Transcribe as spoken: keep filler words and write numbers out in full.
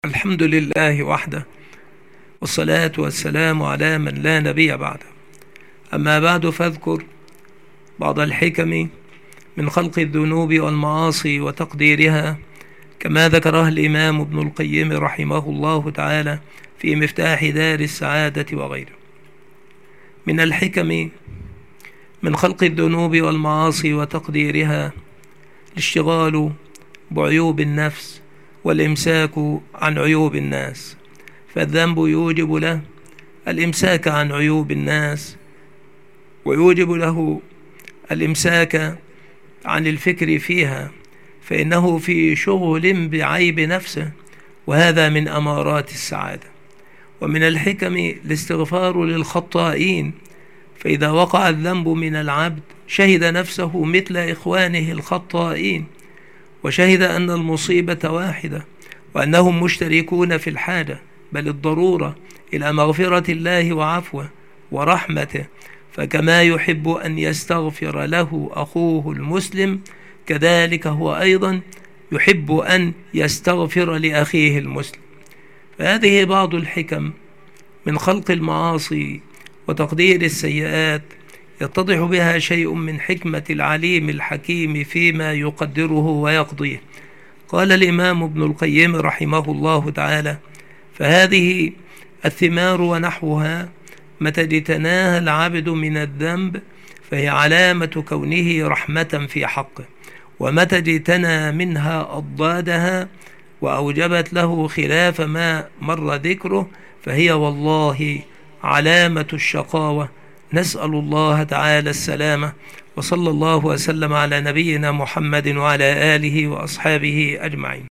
الحمد لله وحده، والصلاة والسلام على من لا نبي بعده. أما بعد، فاذكر بعض الحكم من خلق الذنوب والمعاصي وتقديرها، كما ذكرها الإمام ابن القيم رحمه الله تعالى في مفتاح دار السعادة وغيره. من الحكم من خلق الذنوب والمعاصي وتقديرها الاشتغال بعيوب النفس والإمساك عن عيوب الناس، فالذنب يوجب له الإمساك عن عيوب الناس، ويوجب له الإمساك عن الفكر فيها، فإنه في شغل بعيب نفسه، وهذا من أمارات السعادة. ومن الحكم الاستغفار للخطائين، فإذا وقع الذنب من العبد شهد نفسه مثل إخوانه الخطائين، وشهد أن المصيبة واحدة، وأنهم مشتركون في الحاجة بل الضرورة إلى مغفرة الله وعفوه ورحمته، فكما يحب أن يستغفر له أخوه المسلم، كذلك هو أيضا يحب أن يستغفر لأخيه المسلم. فهذه بعض الحكم من خلق المعاصي وتقدير السيئات، يتضح بها شيء من حكمة العليم الحكيم فيما يقدره ويقضيه. قال الإمام ابن القيم رحمه الله تعالى: فهذه الثمار ونحوها متى اجتناها العبد من الذنب فهي علامة كونه رحمة في حقه، ومتى اجتنى منها أضدادها وأوجبت له خلاف ما مر ذكره فهي والله علامة الشقاوة. نسأل الله تعالى السلامة، وصلى الله وسلم على نبينا محمد وعلى آله وأصحابه أجمعين.